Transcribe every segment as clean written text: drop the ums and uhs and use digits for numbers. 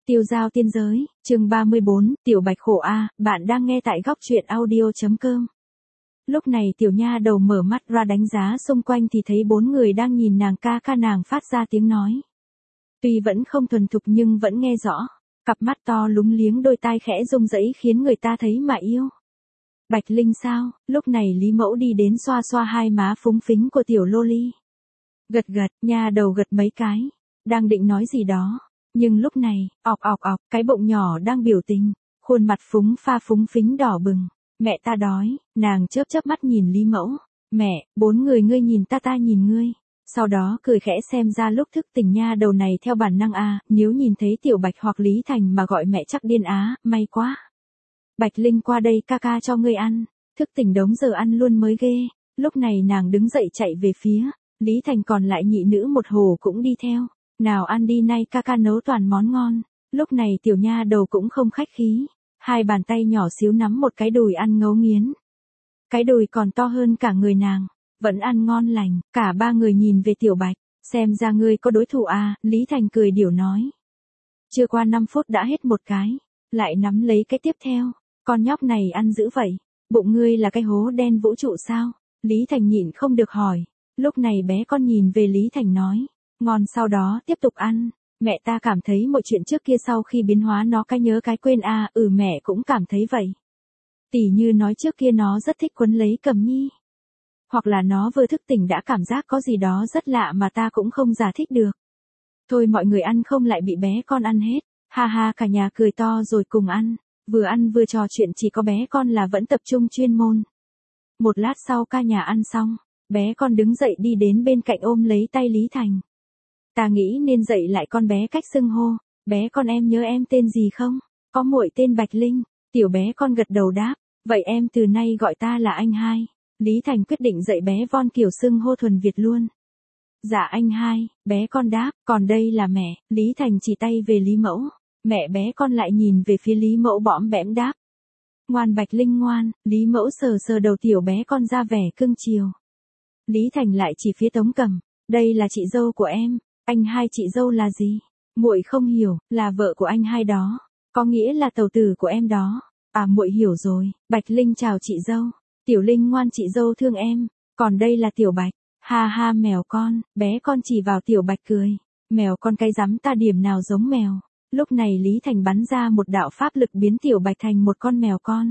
Tiêu giao tiên giới, chương 34, Tiểu Bạch khổ a, bạn đang nghe tại góc truyện audio.com. Lúc này tiểu nha đầu mở mắt ra đánh giá xung quanh thì thấy 4 người đang nhìn nàng, ca nàng phát ra tiếng nói. Tuy vẫn không thuần thục nhưng vẫn nghe rõ, cặp mắt to lúng liếng, đôi tai khẽ rung rẩy khiến người ta thấy mà yêu. Bạch Linh sao? Lúc này Lý Mẫu đi đến xoa xoa hai má phúng phính của tiểu loli. Gật gật, nha đầu gật mấy cái, đang định nói gì đó. Nhưng lúc này, ọc, cái bụng nhỏ đang biểu tình, khuôn mặt phúng phính đỏ bừng. Mẹ ta đói, nàng chớp mắt nhìn Lý Mẫu. Mẹ, 4 người ngươi nhìn ta nhìn ngươi. Sau đó cười khẽ, xem ra lúc thức tỉnh nha đầu này theo bản năng nếu nhìn thấy Tiểu Bạch hoặc Lý Thành mà gọi mẹ chắc điên may quá. Bạch Linh qua đây, ca cho ngươi ăn. Thức tỉnh đống giờ ăn luôn mới ghê. Lúc này nàng đứng dậy chạy về phía Lý Thành, còn lại nhị nữ một hồ cũng đi theo. Nào ăn đi, nay ca nấu toàn món ngon. Lúc này tiểu nha đầu cũng không khách khí, hai bàn tay nhỏ xíu nắm một cái đùi ăn ngấu nghiến. Cái đùi còn to hơn cả người nàng, vẫn ăn ngon lành. Cả 3 người nhìn về Tiểu Bạch, xem ra ngươi có đối thủ Lý Thành cười điểu nói. Chưa qua 5 phút đã hết một cái, lại nắm lấy cái tiếp theo. Con nhóc này ăn dữ vậy, bụng ngươi là cái hố đen vũ trụ sao? Lý Thành nhịn không được hỏi. Lúc này bé con nhìn về Lý Thành nói. Ngon, sau đó tiếp tục ăn. Mẹ ta cảm thấy mọi chuyện trước kia sau khi biến hóa nó cái nhớ cái quên mẹ cũng cảm thấy vậy. Tỉ như nói trước kia nó rất thích quấn lấy Cầm Nhi. Hoặc là nó vừa thức tỉnh đã cảm giác có gì đó rất lạ mà ta cũng không giải thích được. Thôi mọi người ăn không lại bị bé con ăn hết. Ha cả nhà cười to rồi cùng ăn. Vừa ăn vừa trò chuyện, chỉ có bé con là vẫn tập trung chuyên môn. Một lát sau cả nhà ăn xong, bé con đứng dậy đi đến bên cạnh ôm lấy tay Lý Thành. Ta nghĩ nên dạy lại con bé cách xưng hô. Bé con em nhớ em tên gì không? Có muội tên Bạch Linh. Tiểu bé con gật đầu đáp. Vậy em từ nay gọi ta là anh hai. Lý Thành quyết định dạy bé von kiểu xưng hô thuần Việt luôn. Dạ anh hai, bé con đáp. Còn đây là mẹ. Lý Thành chỉ tay về Lý Mẫu. Mẹ bé con lại nhìn về phía Lý Mẫu bõm bẽm đáp. Ngoan Bạch Linh ngoan. Lý Mẫu sờ đầu tiểu bé con ra vẻ cưng chiều. Lý Thành lại chỉ phía Tống Cầm. Đây là chị dâu của em. Anh hai chị dâu là gì? Muội không hiểu, là vợ của anh hai đó. Có nghĩa là tàu tử của em đó. Muội hiểu rồi. Bạch Linh chào chị dâu. Tiểu Linh ngoan, chị dâu thương em. Còn đây là Tiểu Bạch. Ha mèo con. Bé con chỉ vào Tiểu Bạch cười. Mèo con cái rắm ta điểm nào giống mèo. Lúc này Lý Thành bắn ra một đạo pháp lực biến Tiểu Bạch thành một con mèo con.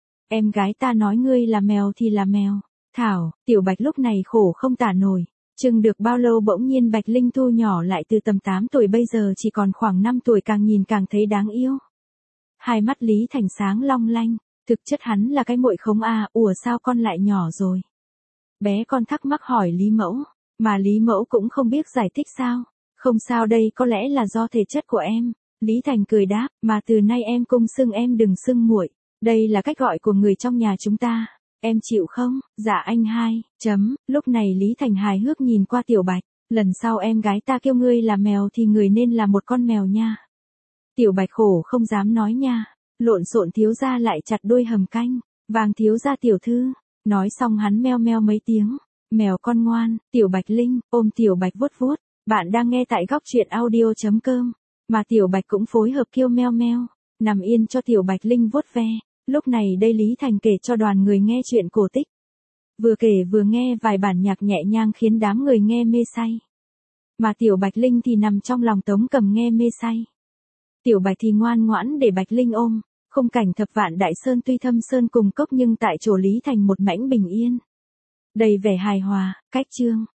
Em gái ta nói ngươi là mèo thì là mèo. Thảo, Tiểu Bạch lúc này khổ không tả nổi. Chừng được bao lâu bỗng nhiên Bạch Linh thu nhỏ lại từ tầm 8 tuổi bây giờ chỉ còn khoảng 5 tuổi, càng nhìn càng thấy đáng yêu. Hai mắt Lý Thành sáng long lanh, thực chất hắn là cái muội khống ủa sao con lại nhỏ rồi? Bé con thắc mắc hỏi Lý Mẫu, mà Lý Mẫu cũng không biết giải thích sao. Không sao, đây có lẽ là do thể chất của em. Lý Thành cười đáp, mà từ nay em cung xưng em đừng xưng muội. Đây là cách gọi của người trong nhà chúng ta. Em chịu không? Dạ anh hai. Lúc này Lý Thành hài hước nhìn qua Tiểu Bạch. Lần sau em gái ta kêu ngươi là mèo thì người nên là một con mèo nha. Tiểu Bạch khổ không dám nói nha. Lộn xộn thiếu gia lại chặt đuôi hầm canh. Vàng thiếu gia tiểu thư. Nói xong hắn meo meo mấy tiếng. Mèo con ngoan. Tiểu Bạch Linh ôm Tiểu Bạch vuốt vuốt. Bạn đang nghe tại góc truyện audio.com. Mà Tiểu Bạch cũng phối hợp kêu meo meo. Nằm yên cho Tiểu Bạch Linh vuốt ve. Lúc này đây Lý Thành kể cho đoàn người nghe chuyện cổ tích. Vừa kể vừa nghe vài bản nhạc nhẹ nhàng khiến đám người nghe mê say. Mà Tiểu Bạch Linh thì nằm trong lòng Tống Cầm nghe mê say. Tiểu Bạch thì ngoan ngoãn để Bạch Linh ôm. Khung cảnh thập vạn đại sơn tuy thâm sơn cùng cốc nhưng tại chỗ Lý Thành một mảnh bình yên. Đầy vẻ hài hòa, cách chương.